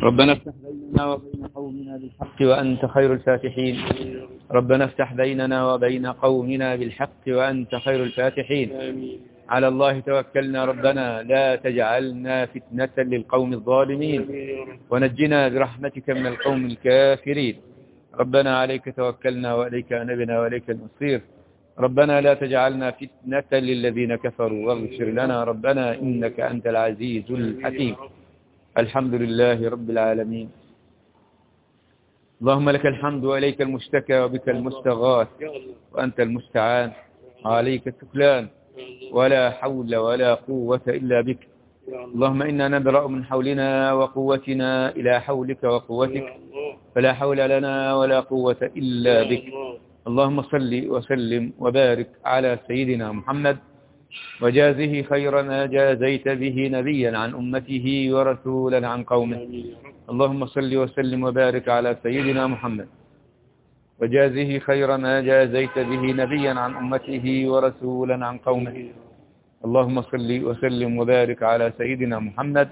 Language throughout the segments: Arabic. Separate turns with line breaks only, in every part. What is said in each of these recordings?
ربنا افتح بيننا وبين قومنا بالحق وأنت خير الفاتحين. ربنا افتح بيننا وبين قومنا بالحق وأنت خير الفاتحين. على الله توكلنا ربنا لا تجعلنا فتنة للقوم الظالمين ونجنا برحمتك من القوم الكافرين. ربنا عليك توكلنا وإليك أنبنا وإليك المصير. ربنا لا تجعلنا فتنة للذين كفروا واغفر لنا ربنا إنك أنت العزيز الحكيم. الحمد لله رب العالمين. اللهم لك الحمد وإليك المشتكى وبك المستغاث وأنت المستعان عليك التكلان ولا حول ولا قوة إلا بك. اللهم إنا نبرأ من حولنا وقوتنا إلى حولك وقوتك فلا حول لنا ولا قوة إلا بك. اللهم صل وسلم وبارك على سيدنا محمد وجازه خير ما جازيت به نبيا عن أمته ورسولا عن قومه. اللهم صل وسلم وبارك على سيدنا محمد وجازه خير ما جازيت به نبيا عن أمته ورسولا عن قومه. اللهم صل وسلم وبارك على سيدنا محمد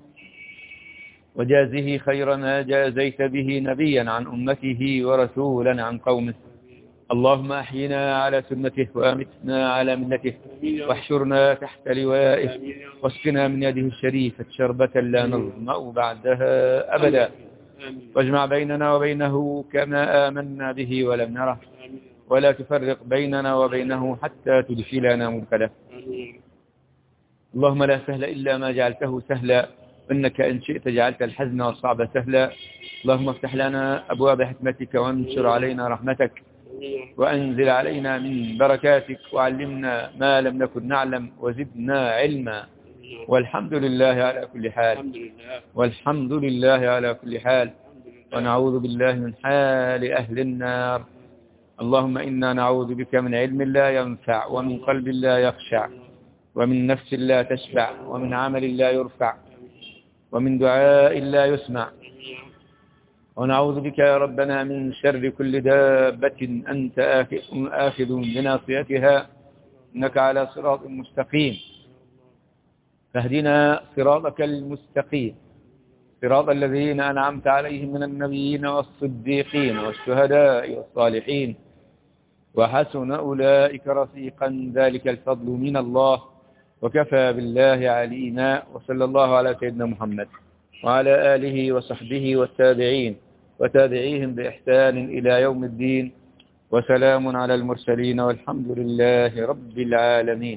وجازه خير ما جازيت به نبيا عن أمته ورسولا عن قومه. اللهم أحينا على سنته وأمتنا على منته واحشرنا تحت لوائه واسقنا من يده الشريفة شربة لا نظمأ بعدها أبدا واجمع بيننا وبينه كما آمنا به ولم نره ولا تفرق بيننا وبينه حتى تدخلنا مدخله. اللهم لا سهل إلا ما جعلته سهلا إنك إن شئت جعلت الحزن والصعب سهلا. اللهم افتح لنا أبواب حكمتك وانشر علينا رحمتك وأنزل علينا من بركاتك وعلمنا ما لم نكن نعلم وزدنا علما. والحمد لله على كل حال. والحمد لله على كل حال. ونعوذ بالله من حال أهل النار. اللهم إنا نعوذ بك من علم لا ينفع ومن قلب لا يخشع ومن نفس لا تشبع ومن عمل لا يرفع ومن دعاء لا يسمع. ونعوذ بك يا ربنا من شر كل دابة أنت آخذ بناصيتها إنك على صراط مستقيم. فاهدنا صراطك المستقيم صراط الذين أنعمت عليهم من النبيين والصديقين والشهداء والصالحين وحسن أولئك رفيقا ذلك الفضل من الله وكفى بالله علينا. وصلى الله على سيدنا محمد وعلى آله وصحبه والتابعين وتابعيهم بإحسان إلى يوم الدين. وسلام على المرسلين والحمد لله رب العالمين.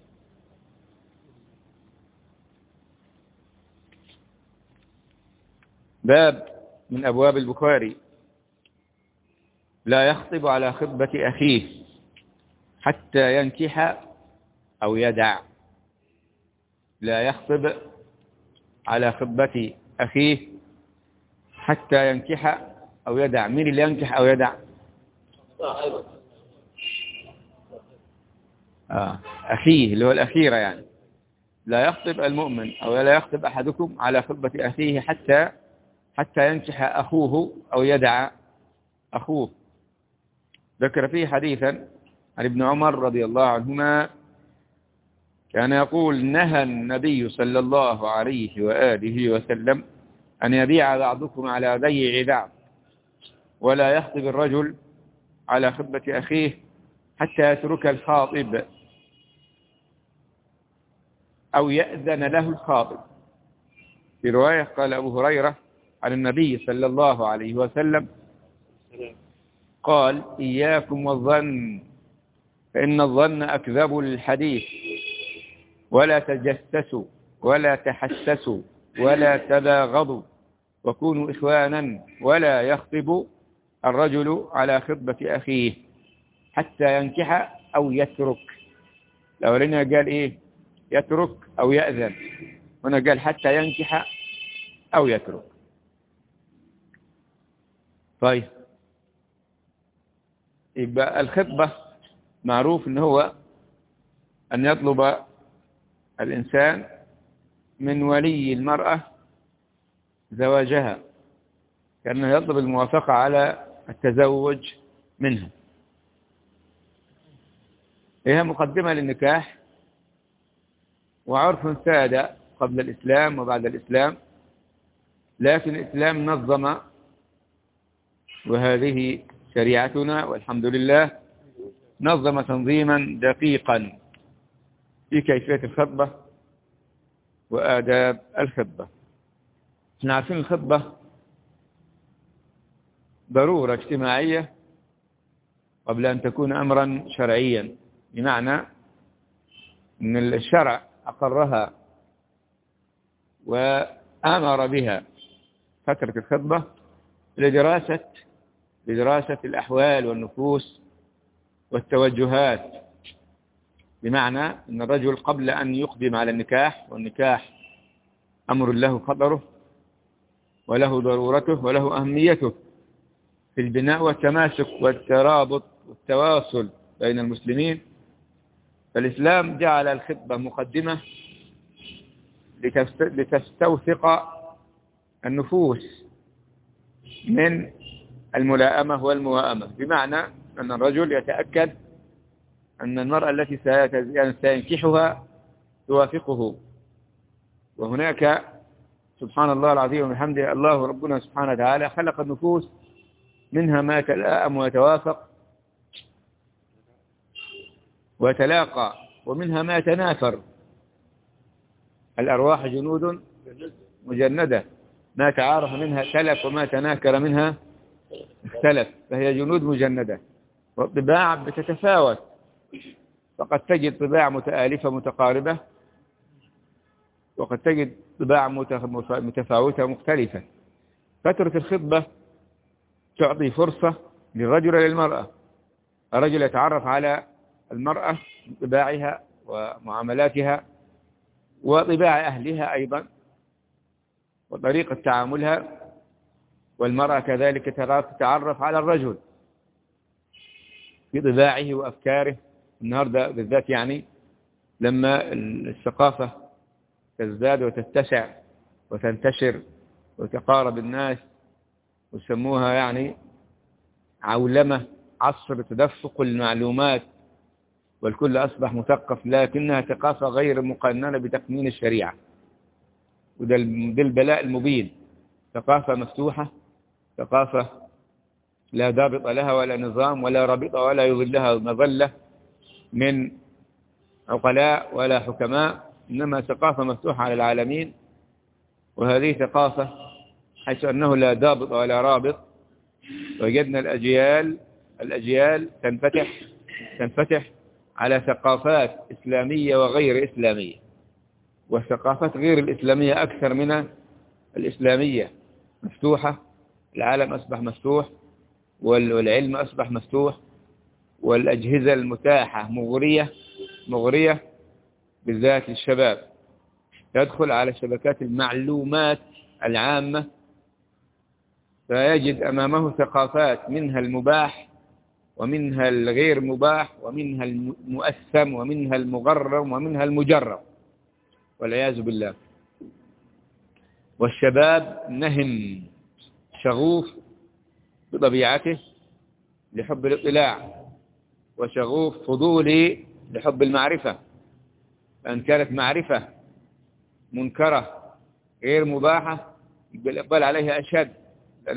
باب من أبواب البخاري لا يخطب على خطبة أخيه حتى ينكح أو يدع. لا يخطب على خطبة أخيه حتى ينكح أو يدع. مين اللي ينكح أو يدع؟ أخيه اللي هو الأخيرة يعني. لا يخطب المؤمن أو لا يخطب أحدكم على خطبة أخيه حتى ينكح أخوه أو يدع أخوه. ذكر فيه حديثا عن ابن عمر رضي الله عنهما كان يقول نهى النبي صلى الله عليه وآله وسلم أن يبيع بعضكم على بيع بعض ولا يخطب الرجل على خطبة أخيه حتى يترك الخاطب أو يأذن له الخاطب. في رواية قال أبو هريرة عن النبي صلى الله عليه وسلم قال إياكم والظن فإن الظن أكذب الحديث ولا تجسسوا ولا تحسسوا ولا تباغضوا وكونوا إخوانا ولا يخطب الرجل على خطبة أخيه حتى ينكح أو يترك. الأولين قال إيه؟ يترك أو يأذن. هنا قال حتى ينكح أو يترك. طيب يبقى الخطبة معروف إن هو أن يطلب الإنسان من ولي المرأة زواجها كأنه يطلب الموافقة على التزوج منها. هي مقدمة للنكاح وعرف ساد قبل الإسلام وبعد الإسلام لكن الإسلام نظم، وهذه شريعتنا والحمد لله، نظم تنظيما دقيقا في كيفية الخطبة وآداب الخطبة. احنا عارفين الخطبة ضرورة اجتماعية قبل أن تكون أمرا شرعيا، بمعنى أن الشرع أقرها وأمر بها فترة الخطبة لدراسة الأحوال والنفوس والتوجهات، بمعنى أن الرجل قبل أن يقدم على النكاح، والنكاح أمر له خطره وله ضرورته وله أهميته في البناء والتماسك والترابط والتواصل بين المسلمين، فالإسلام جعل الخطبة مقدمة لتستوثق النفوس من الملائمة والموائمة، بمعنى أن الرجل يتأكد أن المرأة التي سينكحها توافقه. وهناك سبحان الله العظيم وبحمده، الله ربنا سبحانه وتعالى خلق النفوس منها ما يتلائم ويتوافق ويتلاقى، ومنها ما يتنافر. الأرواح جنود مجندة، ما تعارف منها ائتلف وما تناكر منها اختلف، فهي جنود مجندة. والطباع بتتفاوت، فقد تجد طباع متآلفة متقاربة، وقد تجد طباع متفاوتة مختلفة. فترة الخطبة تعطي فرصة للرجل وللمرأة. الرجل يتعرف على المرأة بطباعها ومعاملاتها وطباع أهلها أيضا وطريقة تعاملها، والمرأة كذلك تتعرف على الرجل بطباعه وأفكاره. النهاردة بالذات يعني لما الثقافة تزداد وتتسع وتنتشر وتقارب الناس، ويسموها يعني عولمة، عصر تدفق المعلومات، والكل أصبح مثقف، لكنها ثقافة غير مقننة بتقنين الشريعة، وده البلاء المبين. ثقافة مفتوحة، ثقافة لا ضابط لها ولا نظام ولا رابطة ولا يظلها مظلة من عقلاء ولا حكماء، إنما ثقافة مفتوحة على العالمين. وهذه ثقافة حيث أنه لا ضابط ولا رابط، وجدنا الأجيال تنفتح على ثقافات إسلامية وغير إسلامية، والثقافات غير الإسلامية أكثر من الإسلامية مفتوحة. العالم أصبح مفتوح، والعلم أصبح مفتوح، والأجهزة المتاحة مغرية بالذات للشباب. يدخل على شبكات المعلومات العامة فيجد أمامه ثقافات، منها المباح ومنها الغير مباح ومنها المؤثم ومنها المغرم ومنها المجرم والعياذ بالله. والشباب نهم شغوف بطبيعته لحب الاطلاع، وشغوف فضولي لحب المعرفة، فإن كانت معرفة منكرة غير مباحة بالإقبال عليها أشد، لأن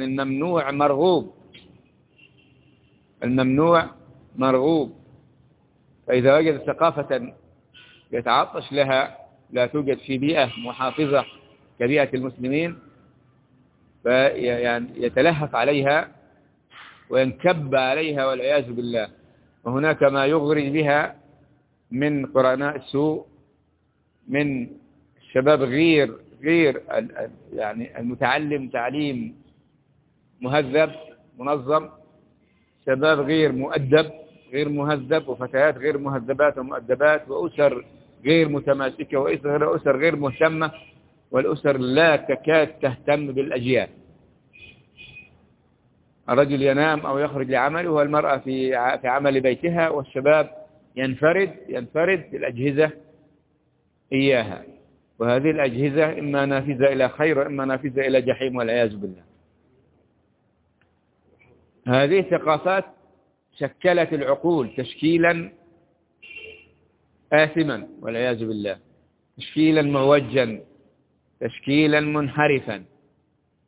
الممنوع مرغوب. فإذا وجد ثقافة يتعطش لها لا توجد في بيئة محافظة كبيئة المسلمين، فيتلهف عليها وينكب عليها والعياذ بالله. وهناك ما يغري بها من قرناء السوء، من الشباب غير يعني المتعلم تعليم مهذب منظم، شباب غير مؤدب غير مهذب، وفتيات غير مهذبات ومؤدبات، وأسر غير متماسكة، وأسر غير مهتمة، والأسر لا تكاد تهتم بالأجيال. الرجل ينام أو يخرج لعمله، والمرأة في عمل بيتها، والشباب ينفرد بالأجهزة إياها. وهذه الأجهزة إما نافذة إلى خير وإما نافذة إلى جحيم والعياذ بالله. هذه الثقافات شكلت العقول تشكيلا آثما والعياذ بالله، تشكيلا معوجا، تشكيلا منحرفا.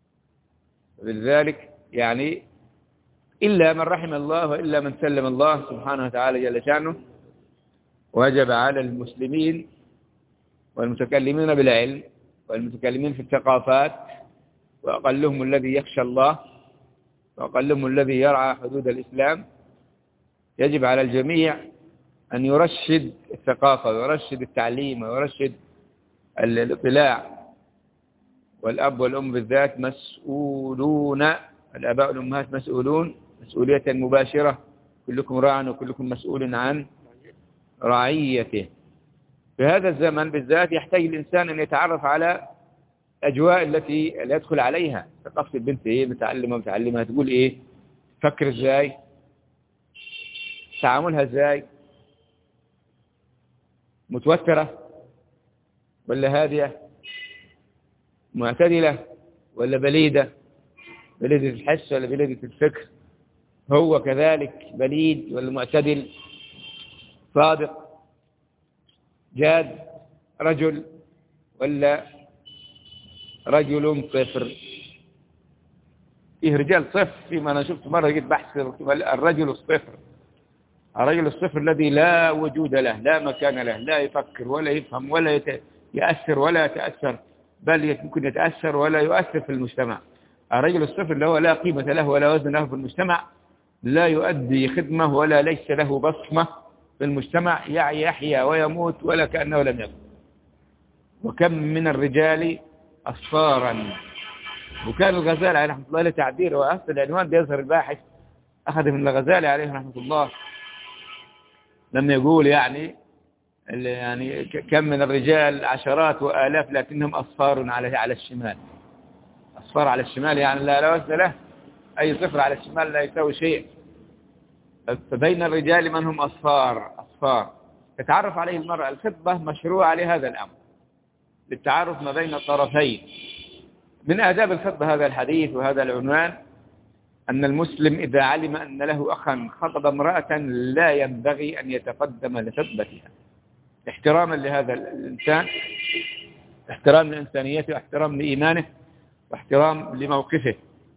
لذلك يعني إلا من رحم الله وإلا من سلم الله سبحانه وتعالى جل شأنه، وجب على المسلمين والمتكلمين بالعلم والمتكلمين في الثقافات، وأقلهم الذي يخشى الله وأقلهم الذي يرعى حدود الإسلام، يجب على الجميع أن يرشد الثقافة ويرشد التعليم ويرشد الاطلاع. والأب والأم بالذات مسؤولون، الآباء والأمهات مسؤولون مسؤولية مباشرة، كلكم راع وكلكم مسؤول عن رعيته. في هذا الزمن بالذات يحتاج الإنسان أن يتعرف على الأجواء التي يدخل عليها. ثقافة البنت إيه، متعلمة تقول إيه، تفكر إزاي، تعاملها إزاي، متوترة ولا هادية، معتدلة ولا بليدة الحس ولا بليدة الفكر، هو كذلك بليد ولا معتدل، صادق جاد، رجل ولا رجل صفر. فيه رجال صفر، فيما أنا شفت مرة جيت بحث الرجل الصفر، الرجل الصفر الذي لا وجود له، لا مكان له، لا يفكر ولا يفهم ولا يأثر ولا يتأثر، بل يمكن يتأثر ولا يؤثر في المجتمع. الرجل الصفر اللي هو لا قيمة له ولا وزن له في المجتمع، لا يؤدي خدمة ولا ليس له بصمة في المجتمع، يحيا ويموت ولا كأنه لم يكن. وكم من الرجال أصفارا. وكان الغزالي عليه رحمة الله له تعبير، وأصل العنوان بيظهر الباحث أخذ من الغزالي عليه رحمة الله لما يقول يعني كم من الرجال عشرات وآلاف لكنهم أصفار على الشمال. أصفار على الشمال يعني لا وزن له، أي صفر على الشمال لا يساوي شيء. فبين الرجال من هم أصفار تتعرف عليه المرأة. الخطبة مشروعة لهذا الأمر، للتعارف ما بين الطرفين. من آداب الخطبة هذا الحديث وهذا العنوان أن المسلم إذا علم أن له أخا خطب امرأة لا ينبغي أن يتقدم لخطبتها، احتراما لهذا الإنسان، احترام لإنسانيته، واحترام لإيمانه، واحترام لموقفه،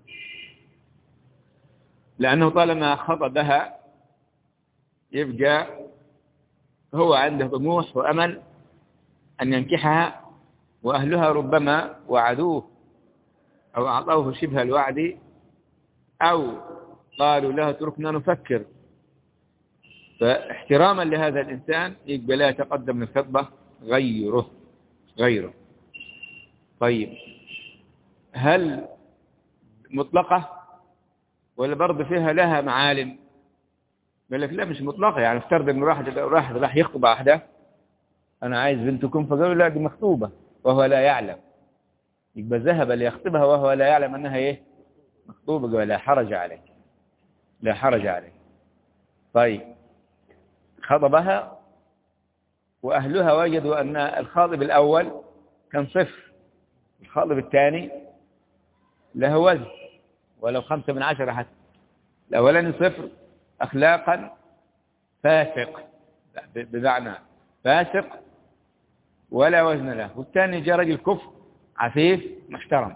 لأنه طالما خطبها يبقى هو عنده طموح وأمل أن ينكحها، وأهلها ربما وعدوه أو أعطوه شبه الوعد أو قالوا له اتركنا نفكر. فاحتراما لهذا الإنسان يبقى لا يتقدم للخطبة غيره. طيب، هل مطلقة ولا برضه فيها لها معالم؟ قال لك لا، مش مطلقة. يعني افترض ان راح يخطب واحدة، انا عايز بنتكم، فقالوا لا دي مخطوبة وهو لا يعلم، يبقى ذهب ليخطبها وهو لا يعلم انها ايه، مخطوبة. قال لا حرج عليه. طيب، خطبها واهلها وجدوا ان الخاطب الاول كان صفر، الخاطب الثاني له وزن ولو 5 من 10 حتى. الأولاني صفر أخلاقا فاسق، بمعنى فاسق ولا وزن له، والثاني جاء رجل كفر عفيف محترم.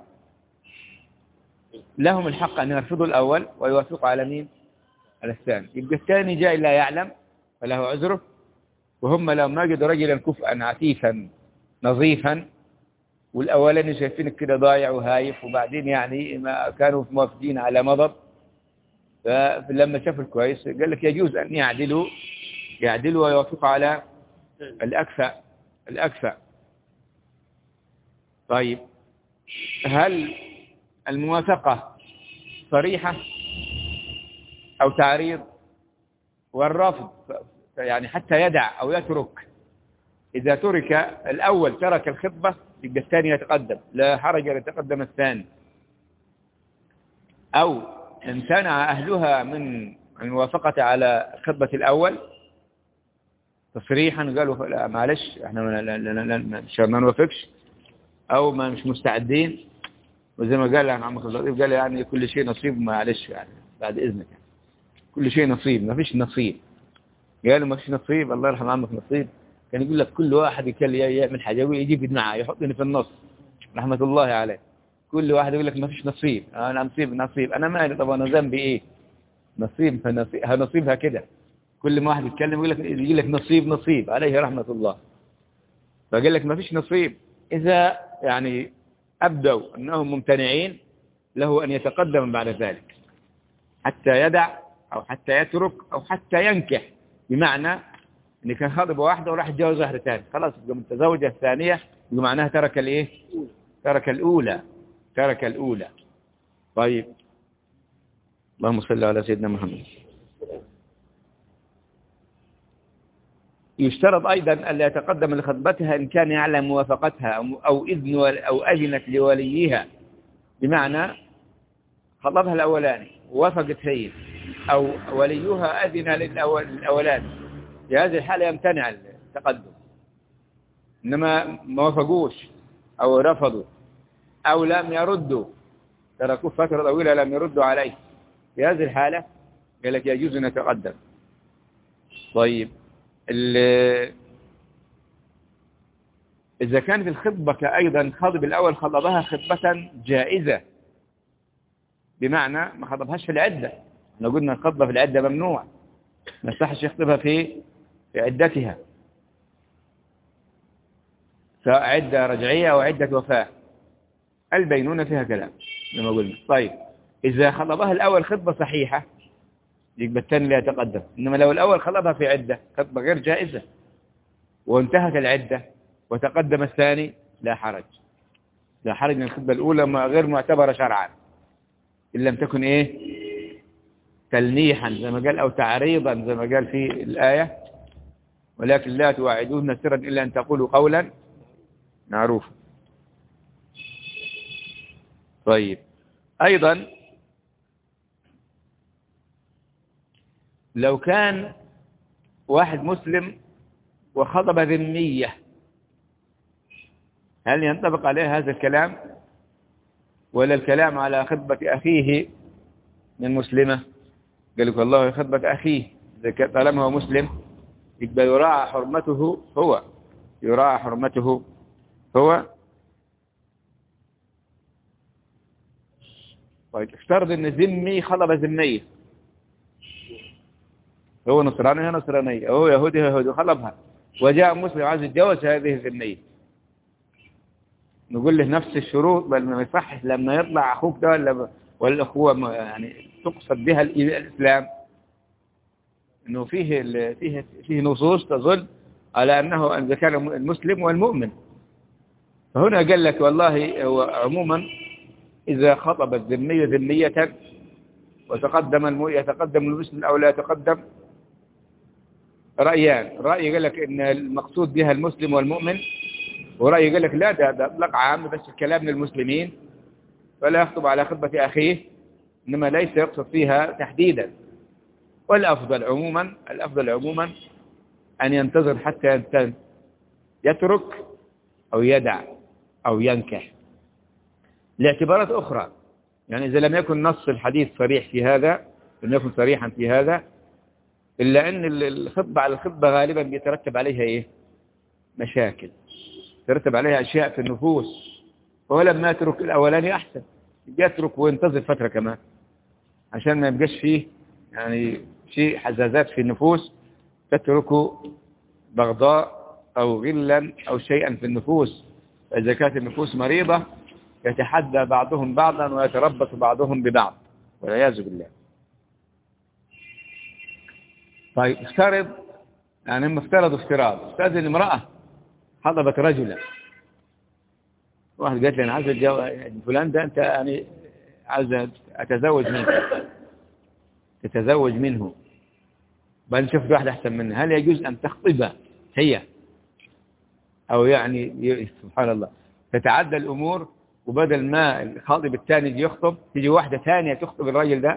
لهم الحق أن يرفضوا الأول ويوافقوا على مين؟ على الثاني. يبقى الثاني جاء لا يعلم فله عذره، وهم لو ما جدوا رجلا كفءا عفيفا نظيفا، والأولاني شايفينك كده ضايع وهايف، وبعدين يعني ما كانوا موافقين على مضض، فلما شافوا الكويس قال لك يجوز أن يعدلوا ويوافقوا على الأكفأ. طيب، هل الموافقة صريحة أو تعريض؟ والرفض يعني حتى يدع أو يترك. إذا ترك الأول ترك الخطبة يبقى الثاني يتقدم، لا حرج أن يتقدم الثاني. أو امتنع أهلها من الموافقة على خطبة الأول تصريحا، قالوا لا معلش احنا ما نوافقش، أو ما مش مستعدين. وزي ما قال عن عمك اللطيف، قال يعني كل شيء نصيب، معلش يعني بعد إذنك يعني. كل شيء نصيب، ما فيش نصيب. قالوا ما فيش نصيب، الله يرحم عمك نصيب كان يقول لك كل واحد يعمل حاجة ويجي في دماغه يحطني في النص، رحمة الله عليه. كل واحد يقول لك ما فيش نصيب، أنا نصيب أنا مالي، طب أنا ذنبي إيه؟ نصيبها كده. كل ما واحد يتكلم يقول لك نصيب عليه رحمة الله. فقال لك ما فيش نصيب. إذا يعني أبدوا أنهم ممتنعين، له أن يتقدم بعد ذلك حتى يدع أو حتى يترك أو حتى ينكح، بمعنى إن كان خاطب واحدة وراح يتجوز واحدة ثانية، خلاص يبقى متزوجة الثانية، يبقى معناها ترك الإيه؟ ترك الأولى. طيب، اللهم صل على سيدنا محمد. يشترط أيضا ألا يتقدم لخطبتها إن كان يعلم موافقتها أو أذنت لوليها، بمعنى خطبها الأولاني ووافقت هي، أو وليها أذن للأولاني، في هذه الحالة يمتنع التقدم. إنما ما وافقوش أو رفضوا أو لم يردوا، تركوه فترة طويلة لم يردوا عليه، في هذه الحالة قال لك يجوز أن يتقدم. طيب، إذا كانت الخطبة أيضا خطب الأول خطبها خطبة جائزة، بمعنى ما خطبهاش في العدة. احنا قلنا الخطبة في العدة ممنوع، ما يصحش يخطبها في عدتها، سواء عدة رجعية أو عدة وفاة، البينونة فيها كلام لما قلنا. طيب، إذا خطبها الأول خطبة صحيحة يبقى الثاني لا يتقدم. إنما لو الأول خطبها في عدة خطبة غير جائزة وانتهت العدة وتقدم الثاني، لا حرج من الخطبة الأولى غير معتبرة شرعا، إن لم تكن إيه؟ تلنيحا زي ما قال، أو تعريضا زي ما قال في الآية، ولكن لا تواعدون سرا إلا أن تقولوا قولا معروفا. طيب، أيضا لو كان واحد مسلم وخطب ذمية، هل ينطبق عليه هذا الكلام ولا الكلام على خطبة أخيه من مسلمة؟ قال لك والله خطبة أخيه طالما هو مسلم يبقى يراعى حرمته هو. طيب، افترض ان ذمي خطب ذمية، هو نصراني هي نصرانية، هو يهودي خطبها، وجاء مسلم عايز يتجوز هذه الذمية، نقول له نفس الشروط، بل ما يصحش لما يطلع أخوك ده ولا الأخوة يعني تقصد بها الإسلام، إنه فيه نصوص تظل على أنه إذا كان المسلم والمؤمن. فهنا قال لك والله هو عموما إذا خطب الذمية ذمية وتقدم يتقدم المسلم أو لا يتقدم، رأيان. رأي قال لك إن المقصود بها المسلم والمؤمن، ورأي قال لك لا، ده أطلق عام بس الكلام للمسلمين فلا يخطب على خطبة أخيه، إنما ليس يقصد فيها تحديدا. والأفضل عموما أن ينتظر حتى يترك أو يدع أو ينكح لاعتبارات أخرى. يعني إذا لم يكن نص الحديث صريح في هذا، لم يكن صريحا في هذا، إلا أن الخطبة على الخطبة غالبا بيترتب عليها إيه؟ مشاكل، يترتب عليها أشياء في النفوس، وهو لما يترك الأولاني أحسن، يترك وينتظر فترة كمان عشان ما يبقاش فيه يعني شيء حزازات في النفوس تترك بغضاء أو غلا أو شيئا في النفوس. فإذا كانت النفوس مريضة يتحدى بعضهم بعضا ويتربص بعضهم ببعض والعياذ بالله. طيب، افترض ان امرأة خطبت رجلا، واحد قالت لي أنا عايز فلان ده أنت يعني عايز تتزوج منه، بل شفت واحدة أحسن منه، هل يجوز أن تخطبها هي أو يعني سبحان الله تتعدى الأمور، وبدل ما الخاطب الثاني يخطب تيجي واحدة ثانية تخطب الرجل ده؟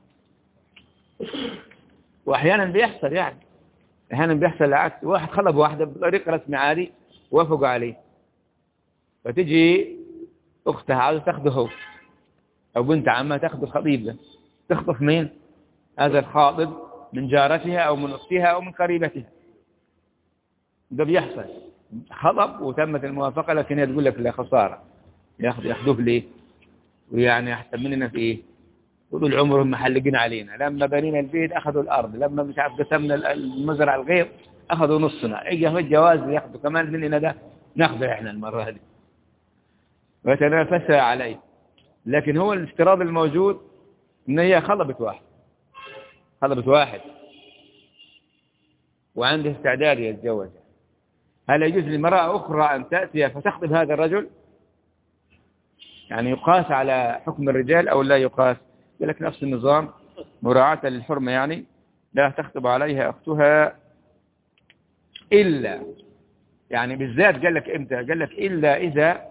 وأحيانا بيحصل العكس، واحد خطب واحدة بطريقة رسمي عادي وافقوا عليه، فتجي أختها عاوزة تاخده هو أو بنت عمها تاخده الخطيب ده، تخطف مين؟ هذا الخاطب من جارتها أو من أختها أو من قريبتها. ده بيحصل، خطب وتمت الموافقة، لكن هي تقول لك لا خسارة، ياخذوه ليه؟ ويعني أحسن مننا في إيه؟ طول عمرهم محلقين علينا، لما بنينا البيت أخذوا الأرض، لما مش عارف قسمنا المزرعة الغير أخذوا نصنا، إجا في الجواز ياخذوا كمان مننا، ده ناخذه إحنا المرة هذه وتنافسها عليه. لكن هو الافتراض الموجود إن هي خلبت واحد وعنده استعداد يتجوز، هل يجوز لمرأة أخرى أن تأتي فتخطب هذا الرجل؟ يعني يقاس على حكم الرجال أو لا يقاس؟ يقول لك نفس النظام مراعاة للحرمة، يعني لا تخطب عليها أختها إلا، يعني بالذات قال لك إمتى؟ قال لك إلا إذا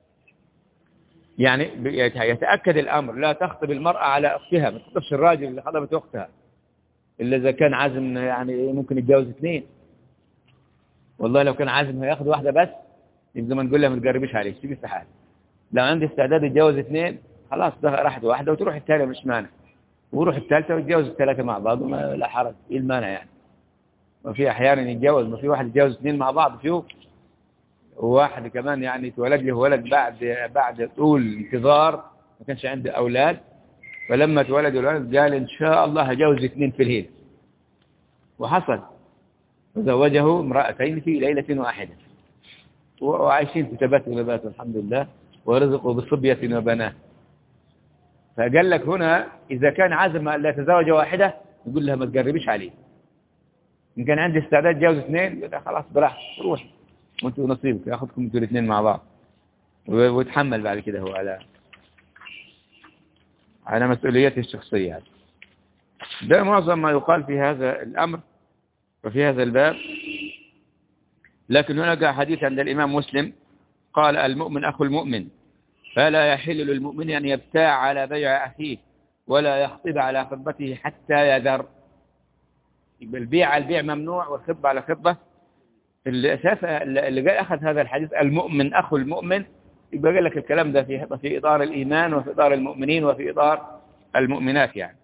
يعني يتأكد الأمر، لا تخطب المرأة على أختها، ما تخطبش الراجل اللي خطبت أختها إلا إذا كان عازم، يعني ممكن يتجوز 2. والله لو كان عازم هياخد واحدة بس يبقى ما نقول لها ما تقربيش عليه، سيبي في حالك. لو عندي استعداد يتجوز 2 خلاص، ده راحت واحدة وتروح الثانية مش مانع، وروح الثالثة ويتجوز ال3 مع بعض، وما لا حرج، إيه المانع يعني؟ ما في أحيانا يتجوز، ما في واحد يتجوز 2 مع بعض فيه، وواحد كمان يعني اتولد له ولد بعد طول انتظار، ما كانش عنده أولاد، فلما اتولد الولد قال إن شاء الله هجوز 2 في الهيل، وحصل، وزوجه امرأتين في ليلة واحدة، وعايشين في تبات ونبات الحمد لله، ورزقوا بصبية وبنات. فقال لك هنا إذا كان عازم أن لا يتزوج واحدة يقول لها ما تقربيش عليه، إن كان عندي استعداد جوز 2 يقول خلاص براحتك روح وانتوا نصيبك، ياخذكم انتوا الاثنين مع بعض، ويتحمل بعد كده هو على مسؤوليته الشخصية. ده معظم ما يقال في هذا الأمر وفي هذا الباب. لكن هناك حديث عند الإمام مسلم قال المؤمن أخو المؤمن، فلا يحل للمؤمن أن يبتاع على بيع أخيه ولا يخطب على خطبته حتى يذر. يبقى البيع على البيع ممنوع، والخطبة على خطبة. الأساس اللي جاء أخذ هذا الحديث المؤمن أخو المؤمن، يبقى قال لك الكلام ده في إطار الإيمان وفي إطار المؤمنين وفي إطار المؤمنات يعني.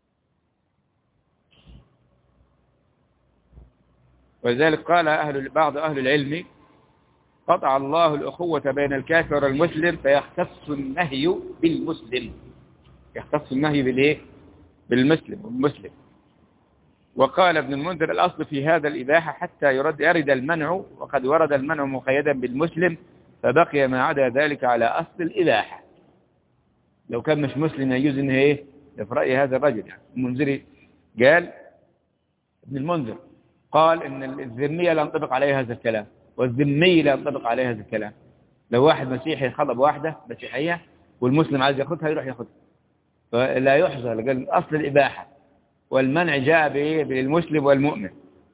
ولذلك قال بعض أهل العلم قطع الله الأخوة بين الكافر والمسلم فيختص النهي بالمسلم، يختص النهي بالإيه؟ بالمسلم. وقال ابن المنذر الأصل في هذا الإباحة حتى يرد المنع، وقد ورد المنع مقيدا بالمسلم فبقي ما عدا ذلك على أصل الإباحة. لو كان مش مسلم يجوز إنه إيه؟ في رأي هذا الرجل يعني. المنذري قال، ابن المنذر قال إن الذمية لا ينطبق عليها هذا الكلام، والذمي لا ينطبق عليها هذا الكلام. لو واحد مسيحي خطب واحدة مسيحية والمسلم عايز ياخدها يروح ياخدها، فلا يحظى. قال أصل الإباحة، والمنع جاء بالمسلم والمؤمن.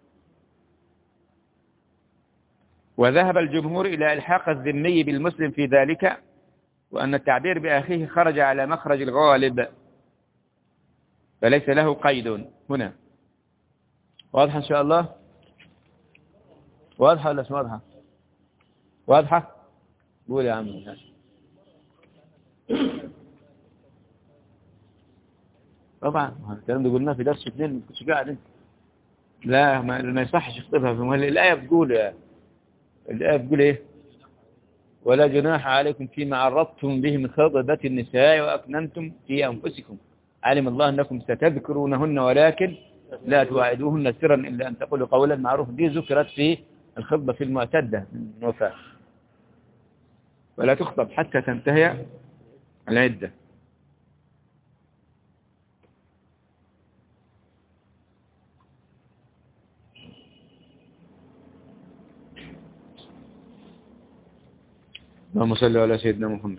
وذهب الجمهور إلى إلحاق الذمي بالمسلم في ذلك، وأن التعبير بأخيه خرج على مخرج الغالب فليس له قيد هنا. واضحة إن شاء الله؟ واضحة ولا مش واضحة؟ واضحة؟ قول يا عم. طبعا الكلام ده قلناه في درس 2، ما كنتش قاعد انت. لا ما يصحش يخطبها في مهل. الآية بتقول ايه؟ ولا جناح عليكم فيما عرضتم به من خطبة النساء وأكننتم في أنفسكم علم الله أنكم ستذكرونهن ولكن لا تواعدوهن سرا إلا أن تقولوا قولا معروف. دي ذكرت في الخطبة في المعتدة من وفاة، ولا تخطب حتى تنتهي العدة. اللهم صل على سيدنا محمد.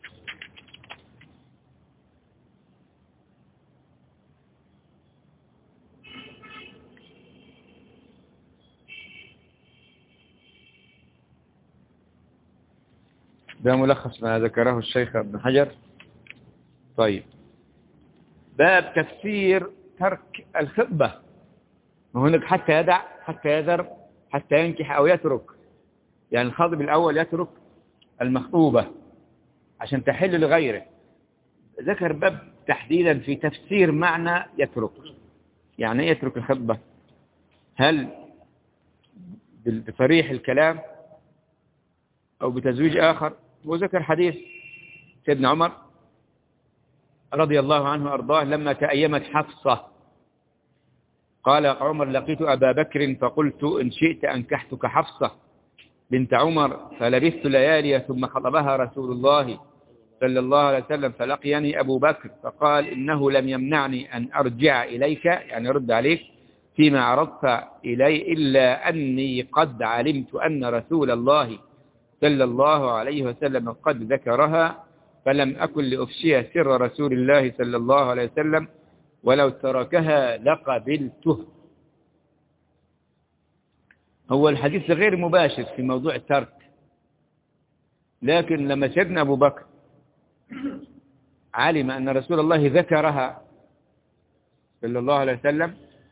ده ملخص ما ذكره الشيخ ابن حجر. طيب، باب تفسير ترك الخطبة. وهناك حتى يدع، حتى يذر، حتى ينكح أو يترك. يعني الخاطب الأول يترك المخطوبة عشان تحل لغيره. ذكر باب تحديدا في تفسير معنى يترك. يعني ايه يترك الخطبة؟ هل بصريح الكلام أو بتزويج آخر؟ وذكر حديث سيدنا عمر رضي الله عنه وأرضاه لما تأيمت حفصة قال عمر: لقيت أبا بكر فقلت: إن شئت أنكحتك حفصة بنت عمر، فلبثت ليالي ثم خطبها رسول الله صلى الله عليه وسلم، فلقيني أبو بكر فقال: إنه لم يمنعني أن أرجع إليك، يعني أرد عليك فيما عرضت إلي، إلا أني قد علمت أن رسول الله صلى الله عليه وسلم قد ذكرها، فلم أكن لأفشي سر رسول الله صلى الله عليه وسلم، ولو تركها لقبلته. هو الحديث غير مباشر في موضوع الترك، لكن لما سيدنا أبو بكر علم أن رسول الله ذكرها صلى الله عليه وسلم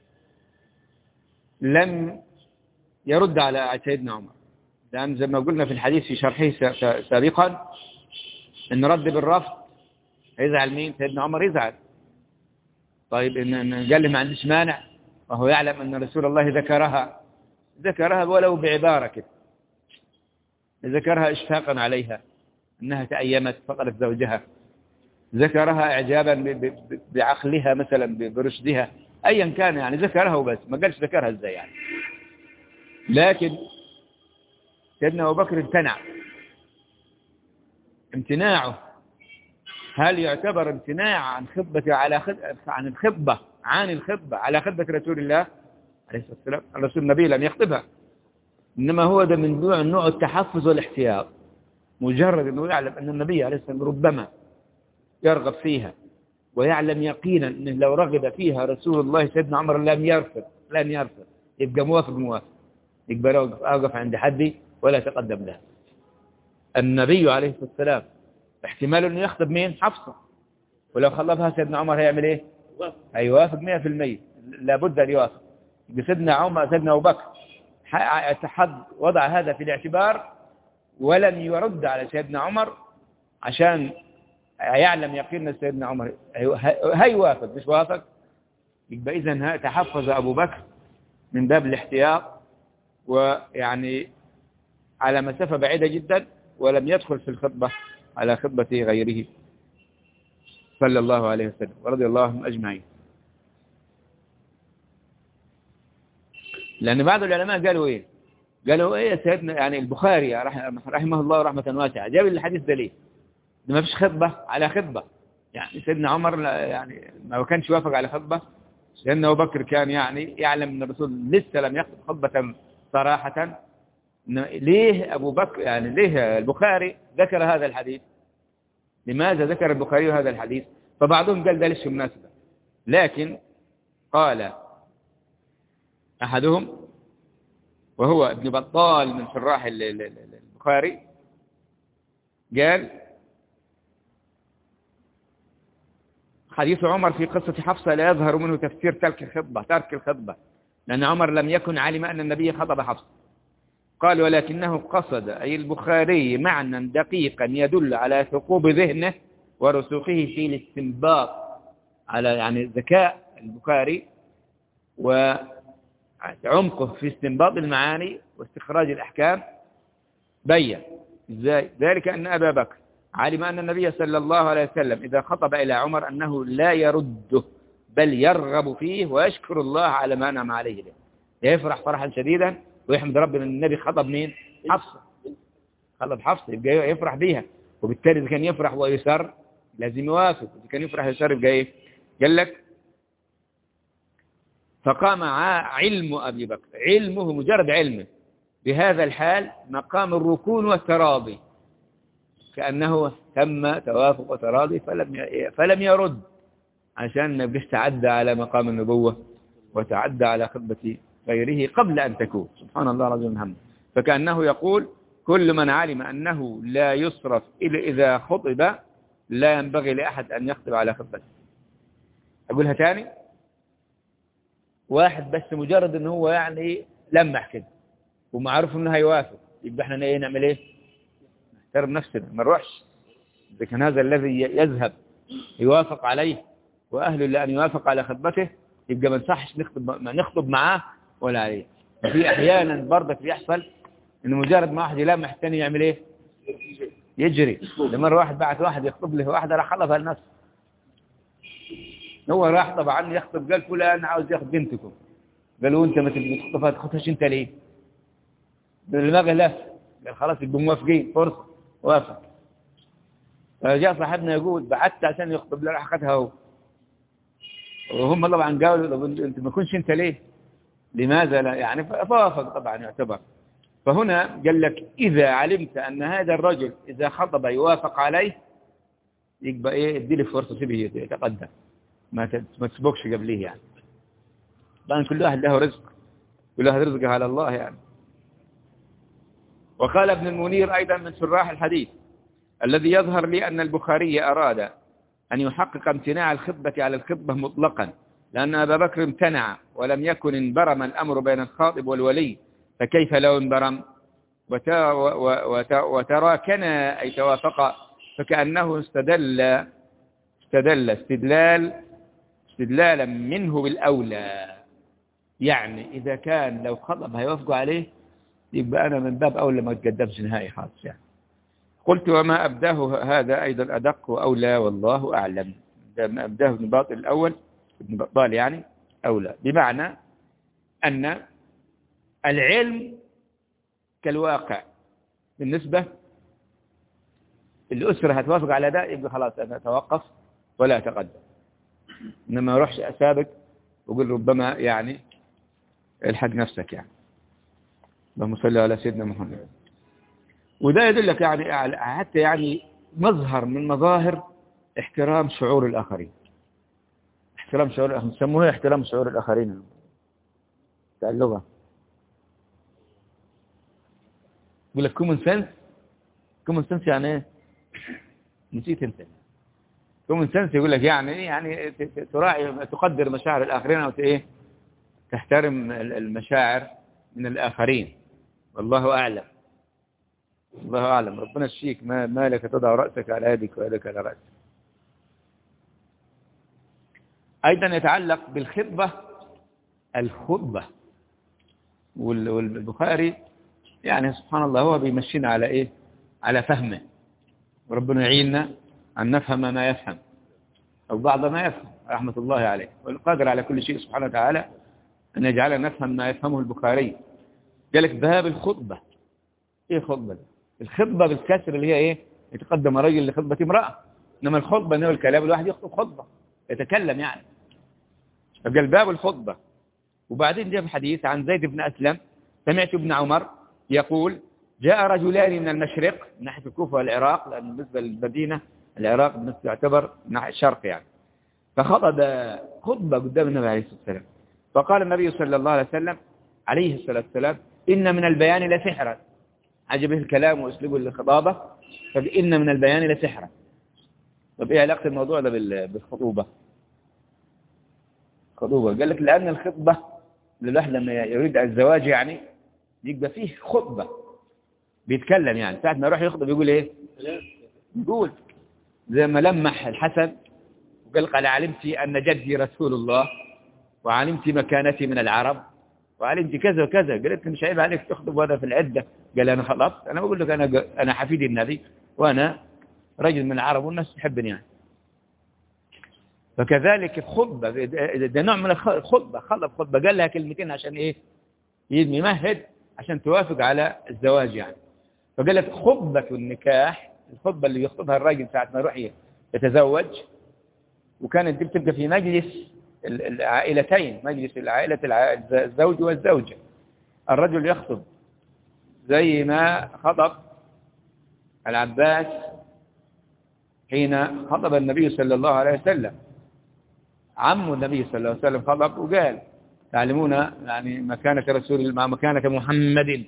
لم يرد على سيدنا عمر، لأن زي ما قلنا في الحديث في شرحه سابقا إن رد بالرفض يزعل مين؟ سيدنا عمر يزعل. طيب إن قال له ما عنديش مانع وهو يعلم أن رسول الله ذكرها ولو بعبارة كده، ذكرها إشفاقا عليها أنها تأيمت فقدت زوجها، ذكرها إعجابا بعقلها مثلا برشدها، أيا كان يعني ذكرها وبس، ما قالش ذكرها إزاي يعني. لكن سيدنا أبو بكر امتناعه هل يعتبر امتناع عن خطبة على خطبة رسول الله عليه الصلاة والسلام؟ الرسول النبي لم يخطبها، إنما هو ده من نوع التحفظ والاحتياط، مجرد أنه يعلم أن النبي عليه الصلاة والسلام ربما يرغب فيها، ويعلم يقينا أنه لو رغب فيها رسول الله سيدنا عمر لن يرفض، يبقى موافق، يبقى أوقف عند حدي ولا تقدم له. النبي عليه الصلاة والسلام احتمال أنه يخطب مين؟ حفصة، ولو خلفها سيدنا عمر هيعمل إيه؟ هيوافق 100%، لابد أن يوافق. سيدنا أبو بكر وضع هذا في الاعتبار ولن يرد على سيدنا عمر عشان يعلم يقين سيدنا عمر هيوافق، مش وافق، يبقى إذن تحفظ أبو بكر من باب الاحتياط، ويعني على مسافة بعيدة جدا، ولم يدخل في الخطبة على خطبة غيره صلى الله عليه وسلم ورضي الله عنهم أجمعين. لأن بعض العلماء قالوا إيه يا سيدنا، يعني البخاري رحمه الله رحمة واسعة جاب الحديث ده ليه؟ ما فيش خطبة على خطبة، يعني سيدنا عمر يعني ما كانش يوافق على خطبة، سيدنا أبو بكر كان يعني يعلم أن الرسول لسه لم يخطب خطبة صراحة. ليه أبو بكر يعني ليه البخاري ذكر هذا الحديث؟ لماذا ذكر البخاري هذا الحديث؟ فبعضهم قال ده ليش مناسبة، لكن قال أحدهم وهو ابن بطال من شراح البخاري قال: حديث عمر في قصة حفصة لا يظهر منه تفسير ترك الخطبة، لأن عمر لم يكن علم أن النبي خطب حفصة. قال: ولكنه قصد أي البخاري معنى دقيقا يدل على ثقوب ذهنه ورسوخه في الاستنباط، على يعني ذكاء البخاري وعمقه في استنباط المعاني واستخراج الأحكام. بين ازاي ذلك؟ أن أبا بكر علم أن النبي صلى الله عليه وسلم إذا خطب إلى عمر أنه لا يرده بل يرغب فيه ويشكر الله على ما أنعم عليه له، يفرح فرحا شديدا ويحمد ربنا أن النبي خطب مين؟ حفصة، خطب حفصة، يبقى يفرح بيها، وبالتالي إذا كان يفرح ويسر لازم يوافق، إذا كان يفرح ويسر يبقى إيه؟ قال لك: فقام علم أبي بكر، علمه مجرد علمه بهذا الحال مقام الركون والتراضي، كأنه تم توافق وتراضي فلم يرد، عشان ما يبقاش تعدى على مقام النبوة وتعدى على خطبة غيره قبل أن تكون. سبحان الله رجل محمد. فكأنه يقول: كل من علم أنه لا يصرف إلا إذا خطب لا ينبغي لأحد أن يخطب على خطبته. أقولها تاني: واحد بس مجرد أنه هو يعني لمح كده ومعروف أنه هيوافق، يبقى احنا نعمل إيه؟ نحترم نفسنا، ما نروحش. إذا كان هذا الذي يذهب يوافق عليه وأهله لأن يوافق على خطبته، يبقى ما نصحش نخطب معاه ولا عليه. في أحيانا برضك بيحصل إن مجرد ما واحد يلمح الثاني يعمل إيه؟ يجري. لمرة واحد بعت واحد يخطب له واحدة راح خلفها الناس، هو راح طبعا يخطب، قال فلان عاوز ياخذ بنتكم. قالوا انت ما تخطبها، تاخذهاش انت ليه؟ دماغه لف، قال خلاص يبقوا موافقين، فرصه وافق. فجاء صاحبنا يقول بعت عشان يخطب له، راح اخذها هو. وهم طبعا قالوا انت ما كنتش انت ليه؟ لماذا لا يعني؟ فوافق طبعا يعتبر. فهنا قال لك إذا علمت أن هذا الرجل إذا خطب يوافق عليه، يبقى إيه، ادي له فرصة، سيبه يتقدم، ما تسبقش قبليه يعني. طبعا كل واحد له رزق، كل واحد رزقه على الله يعني. وقال ابن المنير أيضا من شراح الحديث: الذي يظهر لي أن البخاري أراد أن يحقق امتناع الخطبة على الخطبة مطلقا، لأن أبا بكر امتنع ولم يكن انبرم الأمر بين الخاطب والولي، فكيف لو انبرم وتراكنا أي توافقا، فكأنه استدلالا منه بالأولى. يعني إذا كان لو خطب هيوافقوا عليه، يبقى أنا من باب أولى ما تقدمش نهائي خالص يعني. قلت وما أبداه هذا أيضا أدق وأولى والله أعلم. ما أبداه ابن باطل الأول، ابن بطال يعني، أولى، بمعنى أن العلم كالواقع. بالنسبة الأسرة هتوافق على ده، يبقى خلاص أنا أتوقف ولا أتقدم، إنما ما أروحش أسابق وقل ربما يعني الحق نفسك يعني. اللهم صل على سيدنا محمد. وده يدلك يعني حتى يعني مظهر من مظاهر احترام شعور الآخرين. احترام شعور الآخرين يسموه احترام شعور الآخرين بتاع اللغة. يقول لك كومن سنس. كومن سنس يعني ايه؟ نسيت انت. كومن سنس يقول لك يعني تراعي، تقدر مشاعر الآخرين، أو ايه، تحترم المشاعر من الآخرين. والله أعلم. الله أعلم. ربنا يشفيك. ما لك تضع رأسك على يدك ويدك على رأسك. أيضا يتعلق بالخطبة الخطبة. والبخاري يعني سبحان الله هو بيمشينا على إيه؟ على فهمه. وربنا يعيننا أن نفهم ما يفهم أو بعض ما يفهم، رحمة الله عليه. والقادر على كل شيء سبحانه وتعالى أن يجعلنا نفهم ما يفهمه البخاري. قالك باب الخطبة. إيه خطبة؟ الخطبة بالكسر اللي هي إيه؟ يتقدم رجل لخطبة امرأة. إنما الخطبة إنه الكلام، الواحد يخطب خطبة يتكلم يعني. فقال باب الخطبة. وبعدين جاب حديث عن زيد بن أسلم: سمعت ابن عمر يقول: جاء رجلان من المشرق، من ناحية الكوفة والعراق، لأن بالنسبة للمدينة العراق بالنسبة يعتبر ناحية الشرق يعني. فخطب خطبة قدام النبي عليه الصلاة والسلام. فقال النبي صلى الله عليه وسلم عليه الصلاة والسلام: إن من البيان لسحرا. عجبه الكلام وأسلوبه للخطابة، فإن من البيان لسحرا. طب إيه علاقة الموضوع ده بالخطوبة؟ خطوبة. قال لك لأن الخطبة للواحد لما يريد الزواج يعني يبقى فيه خطبة، بيتكلم يعني. ساعة ما يروح يخطب يقول إيه؟ يقول زي ما لمح الحسن وقال: قال علمت أن جدي رسول الله، وعلمت مكانتي من العرب، وعلمت كذا وكذا. قالت: مش عيب عليك تخطب وهذا في العدة؟ قال: أنا خطبت، أنا بقول لك أنا حفيد النبي، وأنا رجل من العرب والناس تحبني يعني. فكذلك الخطبة ده نوع من الخطبة. خطبة قال لها كلمتين عشان إيه؟ يمهد عشان توافق على الزواج يعني. فقال لك خطبة النكاح، الخطبة اللي يخطبها الراجل ساعة ما يروح يتزوج. وكانت دي بتبقى في مجلس العائلتين، مجلس العائلة، الزوج والزوجة. الرجل يخطب زي ما خطب العباس حين خطب النبي صلى الله عليه وسلم. عم النبي صلى الله عليه وسلم خطب وقال: تعلمون يعني مكانة رسول مع مكانة محمد،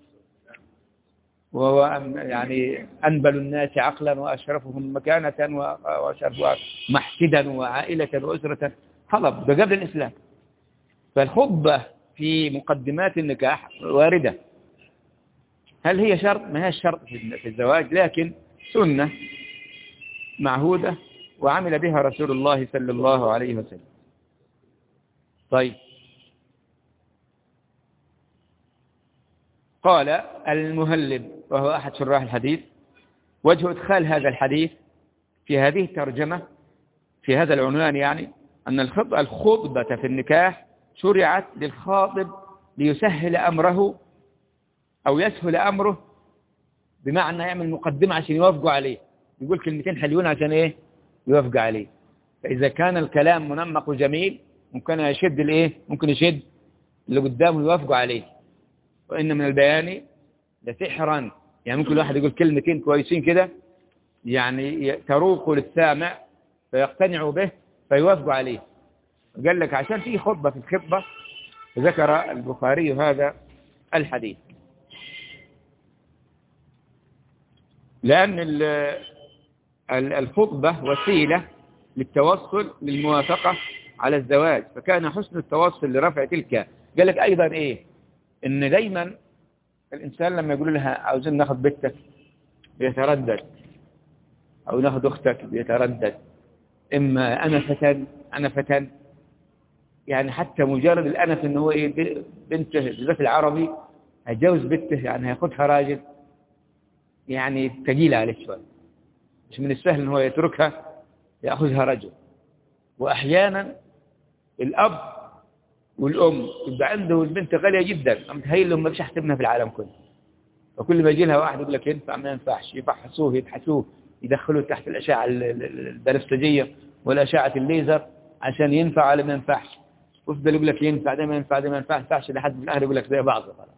وهو يعني أنبل الناس عقلا وأشرفهم مكانة وأشرفها محسدا وعائلة وأسرة. خطب ده قبل الإسلام. فالخطبة في مقدمات النكاح واردة. هل هي شرط؟ ما هي شرط في الزواج، لكن سنة معهودة وعمل بها رسول الله صلى الله عليه وسلم. طيب، قال المهلب وهو أحد شراح الحديث: وجه إدخال هذا الحديث في هذه الترجمة في هذا العنوان يعني أن الخطبة في النكاح شرعت للخاطب ليسهل أمره أو يسهل أمره، بمعنى يعمل مقدمة عشان يوافقوا عليه، يقول كلمتين حلوين عشان إيه يوافقوا عليه. فإذا كان الكلام منمق وجميل ممكن يشد الإيه، ممكن يشد اللي قدامه يوافقوا عليه. وإن من البيان لسحرا، يعني ممكن الواحد يقول كلمتين كويسين كده يعني تروق للسامع فيقتنعوا به فيوافقوا عليه. قال لك عشان في خطبة في الخطبة ذكر البخاري هذا الحديث، لأن الخطبة وسيلة للتوصل للموافقة على الزواج، فكان حسن التوصل لرفع تلك. قال لك أيضا إيه، إن دايما الإنسان لما يقول لها عاوزين ناخذ بنتك بيتردد، أو ناخذ أختك بيتردد، إما أنا فتن يعني حتى مجرد الأنف إنه هو إيه بنته بالذات العربي هيتجوز بنته يعني هياخدها راجل يعني ثقيلة عليه شوية، مش من السهل إنه هو يتركها يأخذها رجل. وأحيانا الأب والأم يبقى عنده البنت غالية جدا، متهيأ لهم ما فيش أحسن منها في العالم كله، وكل ما يجي لها واحد يقول لك ينفع ما ينفعش، يفحصوه يبحثوه يدخلوه تحت الأشعة البنفسجية والأشعة الليزر عشان ينفع ولا ما ينفعش، ويفضل يقول لك ينفع ده ما ينفع ده ما ينفعش لحد من الأهل يقول لك زي بعض خلاص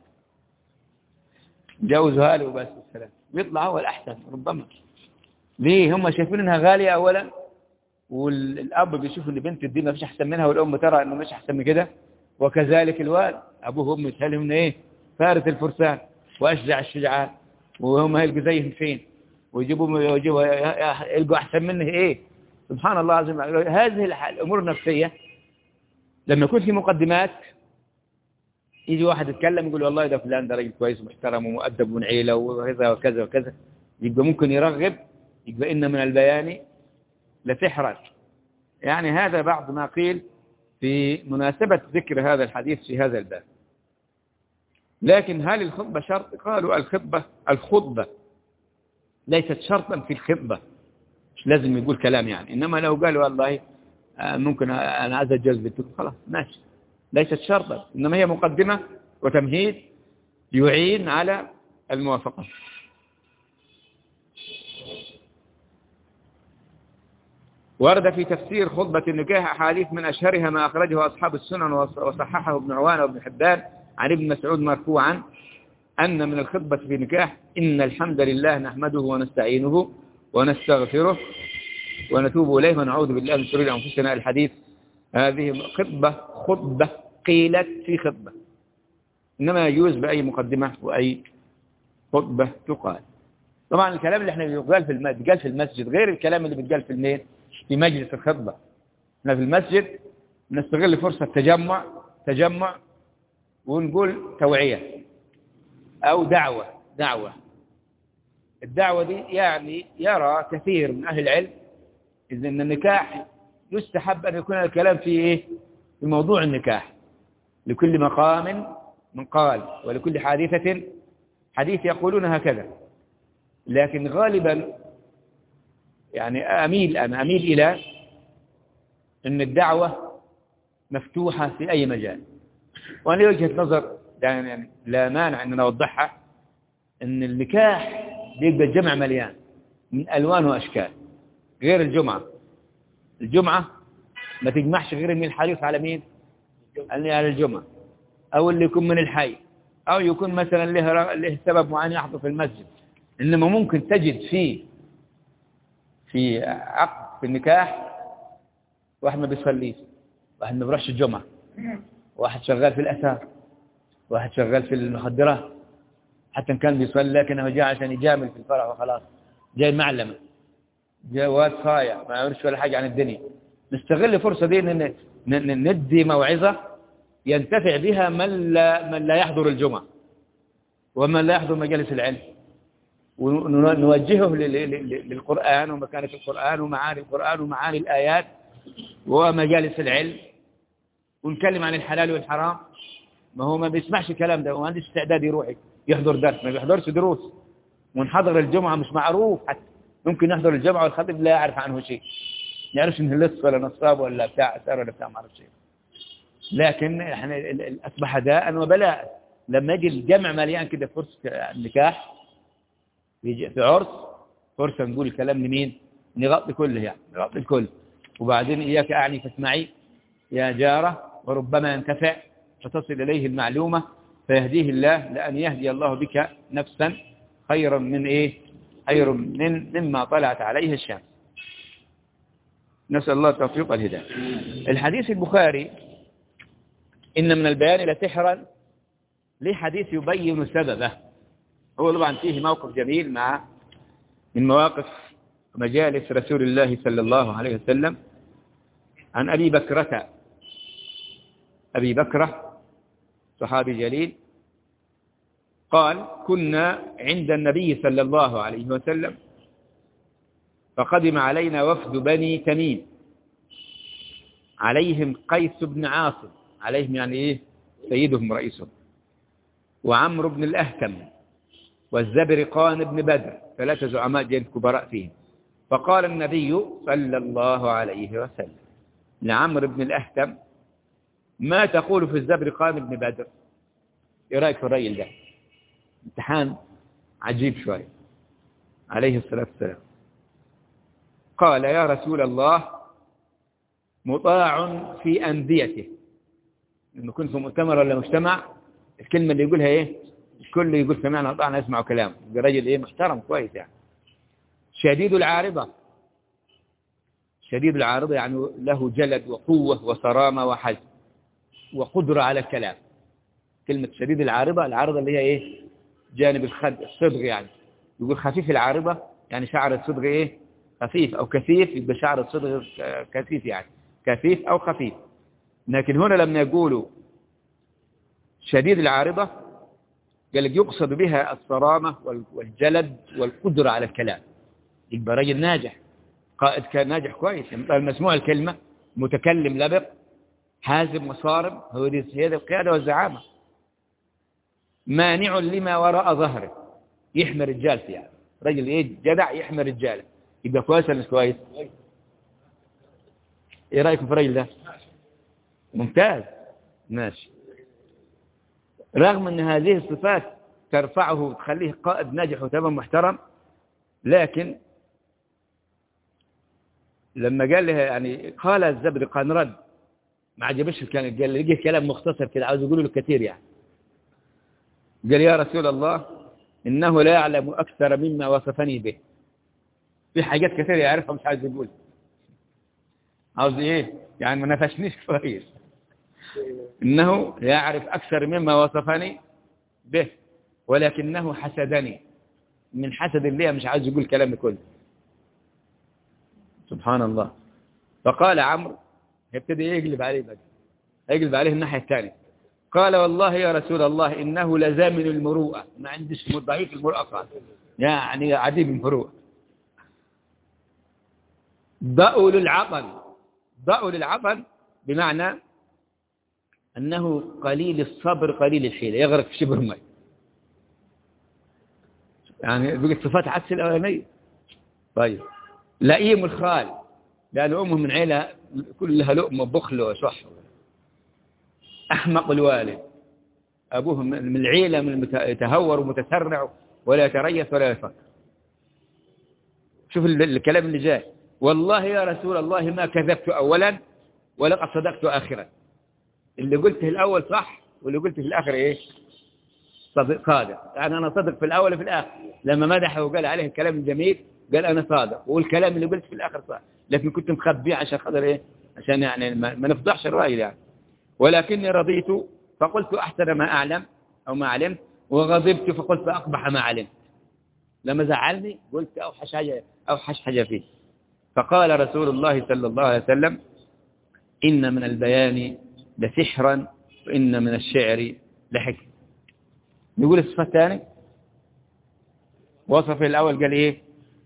جوزها له وبس السلام، ويطلع هو الأحسن ربما. ليه؟ هم شايفين إنها غالية أولا، والأب بيشوف إن بنت الدين ما فيش أحسن منها، والأم ترى إنه مش أحسن من كده، وكذلك الوالد أبوه وأمه يتهيألهم إن إيه فارس الفرسان وأشجع الشجعان، وهم هيلقوا زيهم فين ويجيبوا يلقوا أحسن منه إيه. سبحان الله العظيم. هذه الأمور النفسية لما يكون في مقدمات يجي واحد يتكلم يقول والله ده فلان ده راجل كويس ومحترم ومؤدب من عيلة وكذا وكذا وكذا، يبقى ممكن يرغب، يبقى إن من البيان لسحرا. يعني هذا بعض ما قيل في مناسبة ذكر هذا الحديث في هذا الباب. لكن هل الخطبة شرط؟ قالوا الخطبة ليست شرطا في الخطبة، مش لازم يقول كلام يعني، إنما لو قالوا والله ممكن أنا عايز أتجوز بنتك خلاص ماشي، ليست شرطا، إنما هي مقدمة وتمهيد يعين على الموافقة. ورد في تفسير خطبة النكاح أحاديث من أشهرها ما أخرجه أصحاب السنن وصححه ابن عوان وابن حبان عن ابن مسعود مرفوعا أن من الخطبة في النكاح إن الحمد لله نحمده ونستعينه ونستغفره ونتوب إليه ونعوذ بالله من شرور أنفسنا. الحديث هذه خطبة قيلت في خطبة، إنما يجوز بأي مقدمة وأي خطبة تقال. طبعا الكلام اللي احنا بيقال في المسجد غير الكلام اللي بيتقال في مجلس الخطبة. احنا في المسجد نستغل فرصة تجمع ونقول توعية أو دعوة. الدعوة دي يعني يرى كثير من أهل العلم إذن أن النكاح يستحب أن يكون الكلام فيه إيه؟ في موضوع النكاح، لكل مقام من قال ولكل حادثة حديث يقولون هكذا. لكن غالبا يعني أميل إلى أن الدعوة مفتوحة في أي مجال. وأنا وجهة نظر يعني لا مانع أن نوضحها، أن النكاح بيبقى الجمع مليان من ألوان وأشكال، غير الجمعة ما تجمعش غير من الحريص على مين؟ على الجمعة، أو اللي يكون من الحي، أو يكون مثلا له سبب معين يحضر في المسجد. إنما ممكن تجد في عقد في النكاح واحد ما بيصليش، واحد ما بيروحش الجمعة، واحد شغال في الأثار، واحد شغال في المخدرات، حتى إن كان بيصلي لكنه جاء عشان يجامل في الفرح وخلاص، جاي معلمة، جاي واد صايع ما يعرفش ولا حاجة عن الدنيا. نستغل الفرصة دي إن ندي موعظة ينتفع بها من لا يحضر الجمعة ومن لا يحضر مجالس العلم، ونوجهه للقرآن ومكانة القرآن ومعاني القرآن ومعاني الآيات ومجالس العلم، ونتكلم عن الحلال والحرام. ما هو ما بيسمعش الكلام ده وما عندش استعداد يروح يحضر درس، ما بيحضرش دروس. ونحضر الجمعة مش معروف، حتى ممكن يحضر الجمعة والخطيب لا يعرف عنه شيء، يعرفش إنه لص ولا نصاب ولا بتاع أثار ولا بتاع ما أعرفش إيه. لكن إحنا أصبح داء وبلاء. لما يجي الجمع مليان كده فرصة نكاح، يجي في عرس فرصة نقول الكلام لمين؟ نغطي كله يعني، نغطي الكل. وبعدين إياك أعني فاسمعي يا جارة، وربما ينتفع فتصل إليه المعلومة فيهديه الله، لأن يهدي الله بك نفسا خيرا من إيه؟ خير مما طلعت عليه الشمس. نسأل الله التوفيق والهداية. الحديث البخاري إن من البيان لسحرا، ليه حديث يبين سببه. هو طبعا فيه موقف جميل من مواقف مجالس رسول الله صلى الله عليه وسلم. عن أبي بكرة صحابي جليل قال: كنا عند النبي صلى الله عليه وسلم فقدم علينا وفد بني تميم عليهم قيس بن عاصم، عليهم يعني إيه؟ سيدهم رئيسهم، وعمرو بن الأهتم، والزبرقان بن بدر، 3 زعماء جيل كبراء فيهم. فقال النبي صلى الله عليه وسلم لعمرو بن الأهتم: ما تقول في الزبرقان بن بدر؟ ايه رايك في الرجل ده؟ امتحان عجيب شويه عليه الصلاه والسلام. قال: يا رسول الله، مطاع في أنديته. لما كنت في مؤتمر ولا مجتمع، الكلمه اللي يقولها ايه؟ الكل يقول سمعنا وطعنا يسمع كلامه. الرجل ايه؟ محترم كويس يعني. شديد العارضه، شديد العارضه يعني له جلد وقوه وصرامه وحزم وقدره على الكلام. كلمة شديد العارضة، العارضة اللي هي إيه؟ جانب الصدغ يعني. يقول خفيف العارضة يعني شعر الصدغ إيه؟ خفيف أو كثيف، يبقى شعر الصدغ كثيف يعني، كثيف أو خفيف. لكن هنا لما يقولوا شديد العارضة قال لك يقصد بها الصرامة والجلد والقدرة على الكلام. يبقى رجل ناجح، قائد كان ناجح كويس، مسموع الكلمة، متكلم لبق، حازم وصارم. هي القيادة والزعامة. مانع لما وراء ظهره، يحمي رجال يعني. رجل ايه؟ جدع يحمي رجاله. يبقى كويس ولا مش كويس؟ ايه رايكم في الرجل ده؟ ممتاز، ماشي. رغم ان هذه الصفات ترفعه وتخليه قائد ناجح وتمام محترم، لكن لما قال له يعني قال الزبرقان رد ما عجبش، كان قال لقيه كلام مختصر كده عاوز يقول له كثير يعني. قال: يا رسول الله، إنه لا يعلم أكثر مما وصفني به. في حاجات كثيرة يعرفها مش عايز يقول. عاوز إيه؟ يعني ما نفشنيش كويس. إنه يعرف أكثر مما وصفني به، ولكنه حسدني. من حسد الله مش عايز يقول كلام كله. سبحان الله. فقال عمرو، يبتدي يقلب عليه بقى، يقلب عليه الناحية الثانية. قال: والله يا رسول الله، إنه لزامن المروءة. ما عندش ضعيف المروءة قال، يعني عديم المروءة. ضأل العطن. ضأل العطن بمعنى أنه قليل الصبر قليل الحيلة، يغرق في شبر ماء. يعني بقت صفات عكس الأولانية. طيب. لئيم الخال، لأن أمه من عيلة كلها لؤم وبخل وشح. أحمق الوالد، أبوه من العيلة من يتهور ومتسرع ولا يتريث ولا يفكر. شوف الكلام اللي جاي: والله يا رسول الله ما كذبت أولا ولقد صدقت آخرا. اللي قلته الأول صح، واللي قلته في الآخر إيه؟ صادق. يعني أنا صادق في الأول وفي الآخر. لما مدحه وقال عليه الكلام الجميل قال أنا صادق، والكلام اللي قلت في الآخر صح، لكن كنت مخبيه عشان خاطر إيه؟ عشان يعني ما نفضحش الرأي يعني. ولكني رضيت فقلت أحسن ما أعلم أو ما علمت، وغضبت فقلت أقبح ما علمت. لما زعلني قلت أوحش حاجة فيه. فقال رسول الله صلى الله عليه وسلم: إن من البيان لسحرا، وإن من الشعر لحكم. نقول الصفة الثاني. وصف الأول قال إيه؟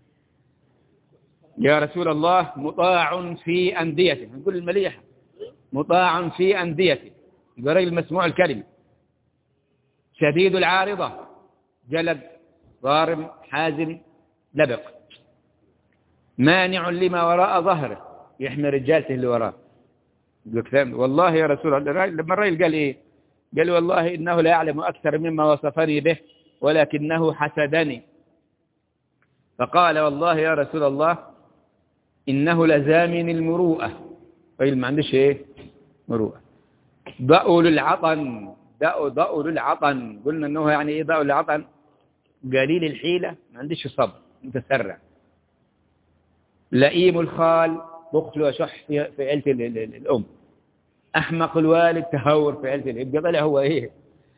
يا رسول الله، مطاع في أنديته. نقول المليحة مطاع في أنديته، يبقى رجل مسموع الكلمة. شديد العارضة، جلد ضارم حازم لبق. مانع لما وراء ظهره، يحمي رجالته اللي وراه. والله يا رسول الله، لما الرجل قال إيه؟ قال والله إنه لا يعلم أكثر مما وصفني به ولكنه حسدني. فقال والله يا رسول الله إنه لزامن المروءة. طيب ما عندش إيه؟ مروءة. ضأوا للعطن، ضأوا للعطن. قلنا إنه يعني إيه ضأوا للعطن؟ قليل الحيلة، ما عندش صبر، متسرع. لئيم الخال، بخل وشح في عيلة الأم. أحمق الوالد، تهور في عيلة الأب. قبل هو إيه؟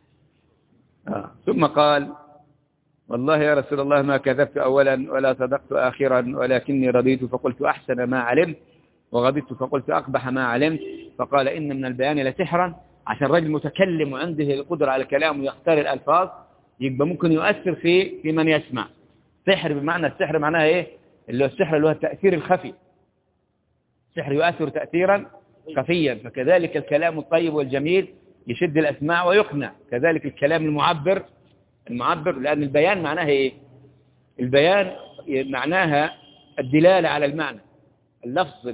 ثم قال والله يا رسول الله ما كذبت أولا ولا صدقت آخرا، ولكني رضيت فقلت أحسن ما علمت، وغضبت فقلت أقبح ما علمت. فقال إن من البيان لسحرا. عشان الرجل متكلم وعنده القدرة على الكلام ويختار الألفاظ، يبقى ممكن يؤثر في من يسمع. سحر بمعنى، السحر معناها إيه؟ اللي هو السحر اللي هو التأثير الخفي. السحر يؤثر تأثيرا خفيا. فكذلك الكلام الطيب والجميل يشد الأسماع ويقنع. كذلك الكلام المعبر، لأن البيان معناها إيه؟ البيان معناها الدلالة على المعنى. اللفظ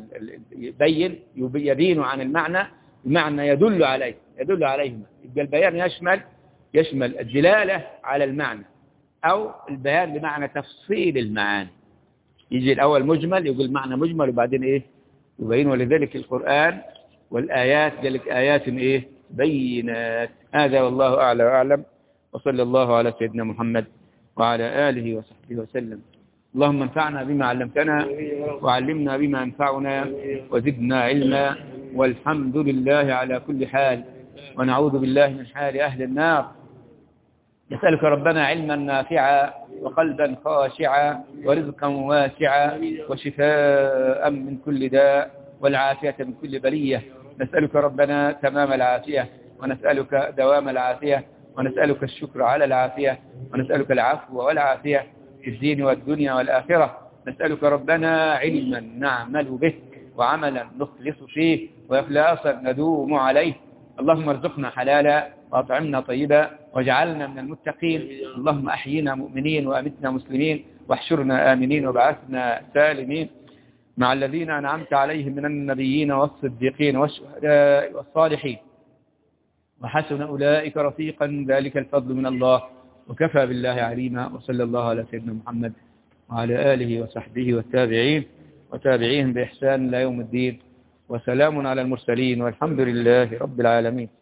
يبين عن المعنى، المعنى يدل عليه، عليهما. يبقى البيان يشمل الدلالة على المعنى، أو البيان بمعنى تفصيل المعاني. يجي الأول مجمل، يقول معنى مجمل، وبعدين إيه؟ يبين. ولذلك القرآن والآيات قال لك آيات إيه؟ بينات. هذا والله أعلى وأعلم. وصلى الله على سيدنا محمد وعلى آله وصحبه وسلم. اللهم انفعنا بما علمتنا، وعلمنا بما ينفعنا، وزدنا علما، والحمد لله على كل حال، ونعوذ بالله من حال أهل النار. نسألك ربنا علما نافعا، وقلبا خاشعا، ورزقا واسعا، وشفاء من كل داء، والعافية من كل بلية. نسألك ربنا تمام العافية، ونسألك دوام العافية، ونسألك الشكر على العافية، ونسألك العفو والعافية في الدين والدنيا والآخرة. نسألك ربنا علما نعمل به، وعملا نخلص فيه، وإخلاصا ندوم عليه. اللهم ارزقنا حلالا، وأطعمنا طيبا، واجعلنا من المتقين. اللهم أحينا مؤمنين، وأمتنا مسلمين، واحشرنا آمنين، وبعثنا سالمين مع الذين أنعمت عليهم من النبيين والصديقين والشهداء والصالحين، وحسن أولئك رفيقا. ذلك الفضل من الله، وكفى بالله عليما. وصلى الله على سيدنا محمد وعلى آله وصحبه والتابعين وتابعيهم بإحسان إلى يوم الدين. وسلام على المرسلين، والحمد لله رب العالمين.